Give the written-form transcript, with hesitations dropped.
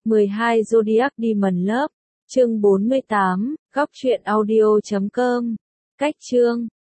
12 Zodiac Demon Love, chương 48, góc truyện audio.com. Cách chương